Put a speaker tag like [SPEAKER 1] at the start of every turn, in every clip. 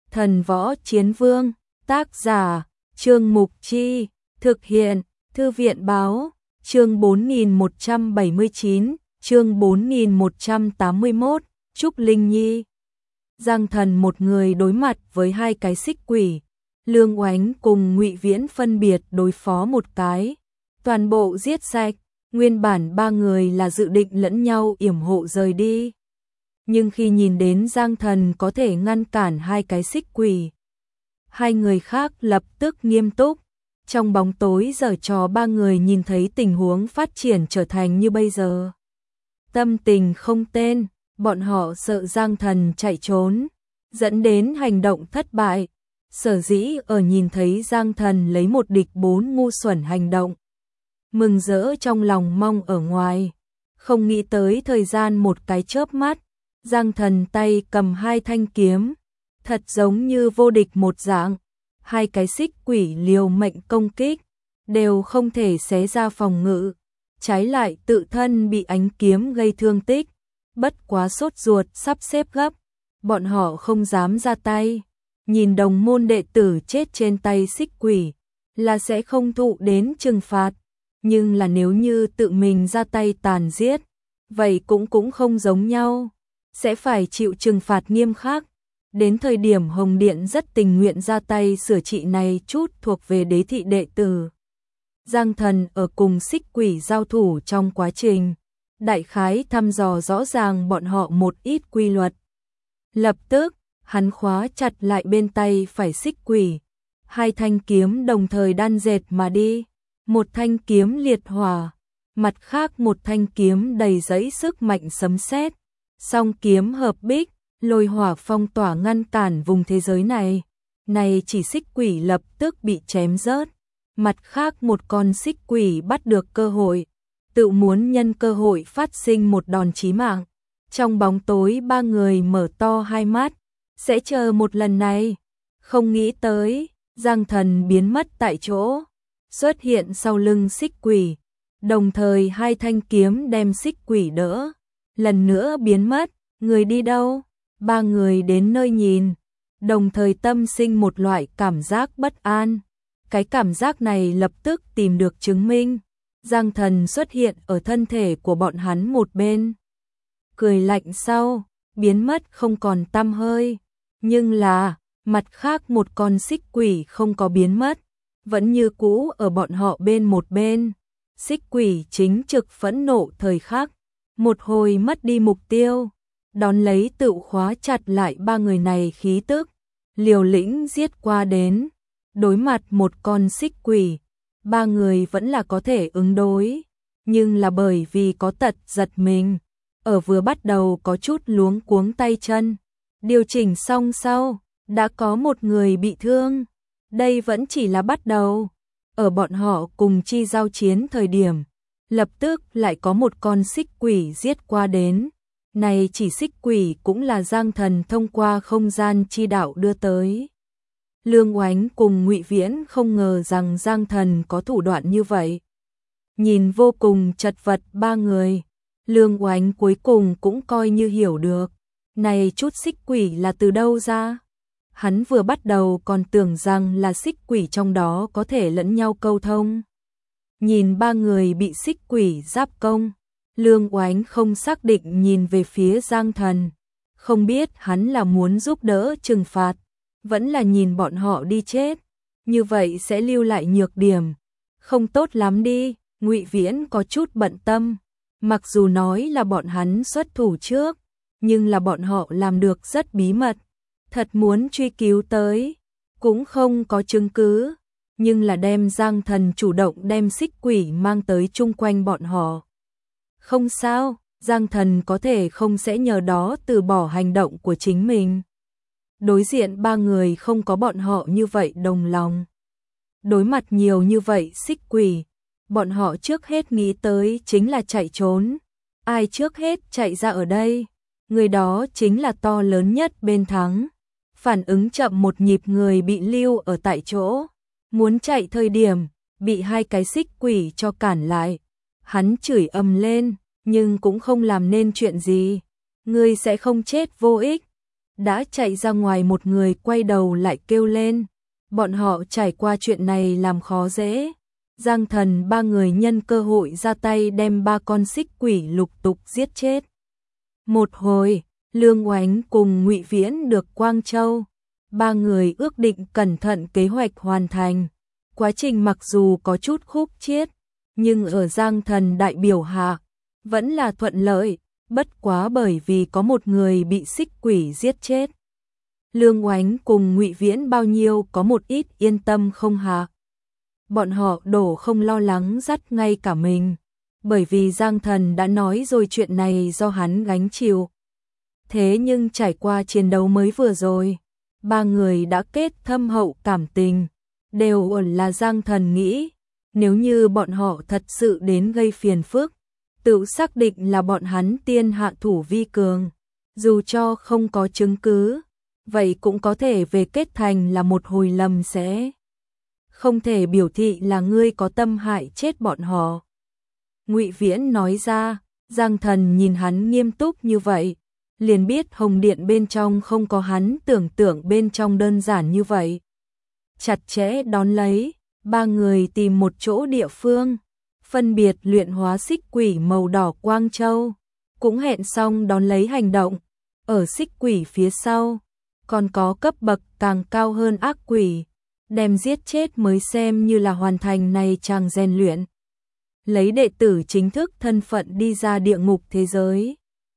[SPEAKER 1] Thần Võ Chiến Vương, tác giả, Trương Mục Chi, thực hiện, Thư viện Báo, chương 4179, chương 4181, Trúc Linh Nhi. Giang Thần một người đối mặt với hai cái xích quỷ, Lương Oánh cùng Ngụy Viễn phân biệt đối phó một cái, toàn bộ giết sạch, nguyên bản ba người là dự định lẫn nhau yểm hộ rời đi. Nhưng khi nhìn đến Giang Thần có thể ngăn cản hai cái xích quỷ, hai người khác lập tức nghiêm túc. Trong bóng tối giở trò ba người nhìn thấy tình huống phát triển trở thành như bây giờ. Tâm tình không tên, bọn họ sợ Giang Thần chạy trốn, dẫn đến hành động thất bại. Sở dĩ ở nhìn thấy Giang Thần lấy một địch bốn ngu xuẩn hành động, mừng rỡ trong lòng mong ở ngoài, không nghĩ tới thời gian một cái chớp mắt, Giang Thần tay cầm hai thanh kiếm, thật giống như vô địch một dạng, hai cái xích quỷ liều mệnh công kích, đều không thể xé ra phòng ngự, trái lại tự thân bị ánh kiếm gây thương tích, bất quá sốt ruột sắp xếp gấp, bọn họ không dám ra tay, nhìn đồng môn đệ tử chết trên tay xích quỷ, là sẽ không thụ đến trừng phạt, nhưng là nếu như tự mình ra tay tàn giết, vậy cũng không giống nhau, sẽ phải chịu trừng phạt nghiêm khắc. Đến thời điểm Hồng Điện rất tình nguyện ra tay sửa trị này chút thuộc về đế thị đệ tử. Giang Thần ở cùng xích quỷ giao thủ trong quá trình, đại khái thăm dò rõ ràng bọn họ một ít quy luật. Lập tức, hắn khóa chặt lại bên tay phải xích quỷ, hai thanh kiếm đồng thời đan dệt mà đi, một thanh kiếm liệt hỏa, mặt khác một thanh kiếm đầy dẫy sức mạnh sấm sét, song kiếm hợp bích, lôi hỏa phong tỏa ngăn cản vùng thế giới này. Này chỉ xích quỷ lập tức bị chém rớt, mặt khác một con xích quỷ bắt được cơ hội, tự muốn nhân cơ hội phát sinh một đòn chí mạng. Trong bóng tối ba người mở to hai mắt, sẽ chờ một lần này, không nghĩ tới, Giang Thần biến mất tại chỗ, xuất hiện sau lưng xích quỷ, đồng thời hai thanh kiếm đem xích quỷ đỡ, lần nữa biến mất, người đi đâu? Ba người đến nơi nhìn, đồng thời tâm sinh một loại cảm giác bất an. Cái cảm giác này lập tức tìm được chứng minh. Giang Thần xuất hiện ở thân thể của bọn hắn một bên. Cười lạnh sau, biến mất không còn tăm hơi. Nhưng là, mặt khác một con xích quỷ không có biến mất, vẫn như cũ ở bọn họ bên một bên. Xích quỷ chính trực phẫn nộ thời khắc, một hồi mất đi mục tiêu. Đón lấy tự khóa chặt lại ba người này khí tức, liều lĩnh giết qua đến, đối mặt một con xích quỷ, ba người vẫn là có thể ứng đối, nhưng là bởi vì có tật giật mình, ở vừa bắt đầu có chút luống cuống tay chân, điều chỉnh xong sau, đã có một người bị thương, đây vẫn chỉ là bắt đầu, ở bọn họ cùng chi giao chiến thời điểm, lập tức lại có một con xích quỷ giết qua đến. Này chỉ xích quỷ cũng là Giang Thần thông qua không gian chi đạo đưa tới. Lương Oánh cùng Ngụy Viễn không ngờ rằng Giang Thần có thủ đoạn như vậy. Nhìn vô cùng chật vật ba người, Lương Oánh cuối cùng cũng coi như hiểu được. Này chút xích quỷ là từ đâu ra? Hắn vừa bắt đầu còn tưởng rằng là xích quỷ trong đó có thể lẫn nhau câu thông. Nhìn ba người bị xích quỷ giáp công, Lương Oánh không xác định nhìn về phía Giang Thần, không biết hắn là muốn giúp đỡ trừng phạt, vẫn là nhìn bọn họ đi chết, như vậy sẽ lưu lại nhược điểm, không tốt lắm đi. Ngụy Viễn có chút bận tâm, mặc dù nói là bọn hắn xuất thủ trước, nhưng là bọn họ làm được rất bí mật, thật muốn truy cứu tới, cũng không có chứng cứ, nhưng là đem Giang Thần chủ động đem xích quỷ mang tới chung quanh bọn họ. Không sao, Giang Thần có thể không sẽ nhờ đó từ bỏ hành động của chính mình. Đối diện ba người không có bọn họ như vậy đồng lòng. Đối mặt nhiều như vậy xích quỷ, bọn họ trước hết nghĩ tới chính là chạy trốn. Ai trước hết chạy ra ở đây, người đó chính là to lớn nhất bên thắng. Phản ứng chậm một nhịp người bị lưu ở tại chỗ, muốn chạy thời điểm, bị hai cái xích quỷ cho cản lại. Hắn chửi ầm lên, nhưng cũng không làm nên chuyện gì. Ngươi sẽ không chết vô ích. đã chạy ra ngoài một người quay đầu lại kêu lên. Bọn họ trải qua chuyện này làm khó dễ. Giang Thần ba người nhân cơ hội ra tay đem ba con xích quỷ lục tục giết chết. Một hồi, Lương Oánh cùng Ngụy Viễn được Quang Châu. Ba người ước định cẩn thận kế hoạch hoàn thành. Quá trình mặc dù có chút khúc chiết, nhưng ở Giang Thần đại biểu hạ, vẫn là thuận lợi, bất quá bởi vì có một người bị xích quỷ giết chết. Lương Oánh cùng Ngụy Viễn bao nhiêu có một ít yên tâm không hạ. Bọn họ đổ không lo lắng dắt ngay cả mình, bởi vì Giang Thần đã nói rồi chuyện này do hắn gánh chịu. Thế nhưng trải qua chiến đấu mới vừa rồi, ba người đã kết thâm hậu cảm tình, đều là Giang Thần nghĩ, nếu như bọn họ thật sự đến gây phiền phức, tự xác định là bọn hắn tiên hạ thủ vi cường, dù cho không có chứng cứ, vậy cũng có thể về kết thành là một hồi lầm sẽ. Không thể biểu thị là ngươi có tâm hại chết bọn họ. Ngụy Viễn nói ra, Giang Thần nhìn hắn nghiêm túc như vậy, liền biết Hồng Điện bên trong không có hắn tưởng tượng bên trong đơn giản như vậy. Chặt chẽ đón lấy, ba người tìm một chỗ địa phương, phân biệt luyện hóa xích quỷ màu đỏ Quang Châu, cũng hẹn xong đón lấy hành động. Ở xích quỷ phía sau, còn có cấp bậc càng cao hơn ác quỷ, đem giết chết mới xem như là hoàn thành này chàng rèn luyện. Lấy đệ tử chính thức thân phận đi ra địa ngục thế giới.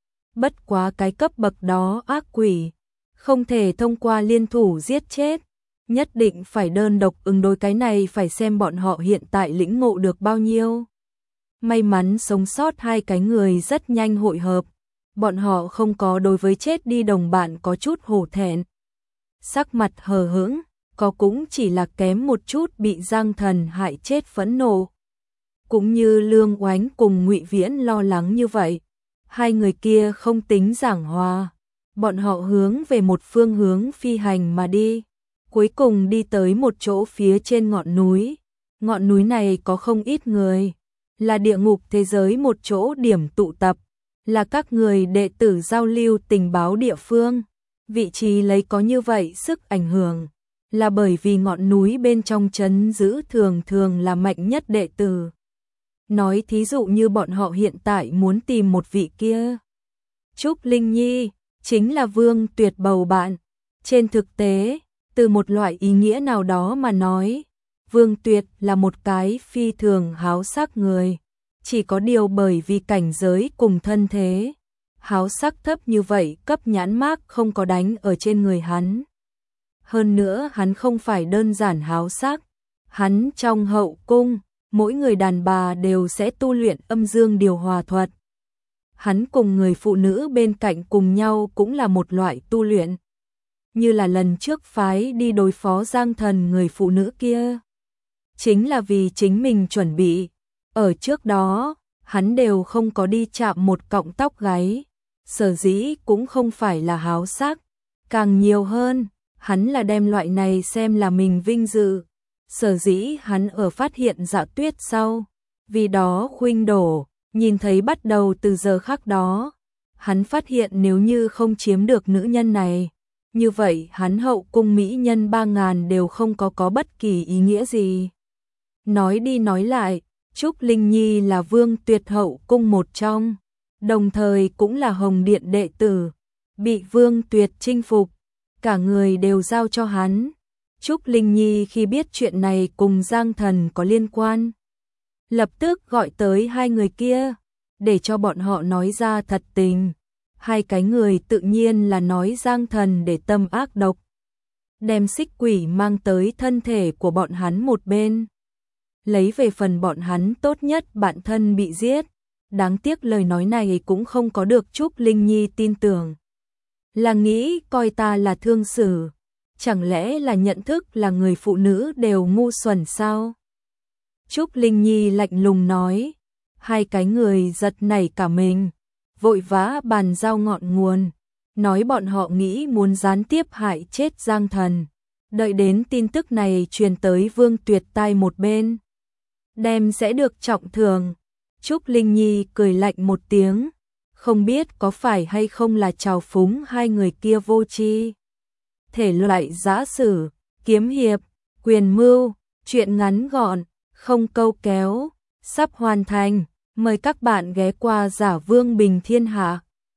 [SPEAKER 1] Bất quá cái cấp bậc đó ác quỷ, không thể thông qua liên thủ giết chết, nhất định phải đơn độc ứng đối, cái này phải xem bọn họ hiện tại lĩnh ngộ được bao nhiêu. May mắn sống sót hai cái người rất nhanh hội hợp, bọn họ không có đối với chết đi đồng bạn có chút hổ thẹn. Sắc mặt hờ hững, có cũng chỉ là kém một chút bị Giang Thần hại chết phẫn nộ. Cũng như Lương Oánh cùng Ngụy Viễn lo lắng như vậy, hai người kia không tính giảng hòa, bọn họ hướng về một phương hướng phi hành mà đi, cuối cùng đi tới một chỗ phía trên ngọn núi. Ngọn núi này có không ít người, là địa ngục thế giới một chỗ điểm tụ tập, là các người đệ tử giao lưu tình báo địa phương. Vị trí lấy có như vậy sức ảnh hưởng, là bởi vì ngọn núi bên trong trấn giữ thường thường là mạnh nhất đệ tử. Nói thí dụ như bọn họ hiện tại muốn tìm một vị kia. Trúc Linh Nhi, chính là Vương Tuyệt bầu bạn. Trên thực tế, từ một loại ý nghĩa nào đó mà nói, Vương Tuyệt là một cái phi thường háo sắc người. Chỉ có điều bởi vì cảnh giới cùng thân thế, háo sắc thấp như vậy cấp nhãn mác không có đánh ở trên người hắn. Hơn nữa hắn không phải đơn giản háo sắc, hắn trong hậu cung, mỗi người đàn bà đều sẽ tu luyện âm dương điều hòa thuật. Hắn cùng người phụ nữ bên cạnh cùng nhau cũng là một loại tu luyện. Như là lần trước phái đi đối phó Giang Thần người phụ nữ kia. Chính là vì chính mình chuẩn bị. Ở trước đó, hắn đều không có đi chạm một cọng tóc gáy. Sở dĩ cũng không phải là háo sắc. Càng nhiều hơn, hắn là đem loại này xem là mình vinh dự. Sở dĩ hắn ở phát hiện Dạ Tuyết sau, vì đó khuynh đổ, nhìn thấy bắt đầu từ giờ khắc đó, hắn phát hiện nếu như không chiếm được nữ nhân này, như vậy hắn hậu cung mỹ nhân 3000 đều không có bất kỳ ý nghĩa gì. Nói đi nói lại, Trúc Linh Nhi là Vương Tuyệt hậu cung một trong, đồng thời cũng là Hồng Điện đệ tử, bị Vương Tuyệt chinh phục, cả người đều giao cho hắn. Trúc Linh Nhi khi biết chuyện này cùng Giang Thần có liên quan, lập tức gọi tới hai người kia, để cho bọn họ nói ra thật tình. Hai cái người tự nhiên là nói Giang Thần để tâm ác độc, đem xích quỷ mang tới thân thể của bọn hắn một bên, lấy về phần bọn hắn tốt nhất bạn thân bị giết. Đáng tiếc lời nói này cũng không có được Trúc Linh Nhi tin tưởng, là nghĩ coi ta là thương xử. Chẳng lẽ là nhận thức là người phụ nữ đều ngu xuẩn sao? Trúc Linh Nhi lạnh lùng nói. Hai cái người giật nảy cả mình, vội vã bàn giao ngọn nguồn, nói bọn họ nghĩ muốn gián tiếp hại chết Giang Thần. Đợi đến tin tức này truyền tới Vương Tuyệt tai một bên, đem sẽ được trọng thưởng. Trúc Linh Nhi cười lạnh một tiếng, không biết có phải hay không là trào phúng hai người kia vô tri. Thể loại giã sử, kiếm hiệp, quyền mưu, truyện ngắn gọn, không câu kéo, sắp hoàn thành. Mời các bạn ghé qua Giả Vương Bình Thiên Hạ.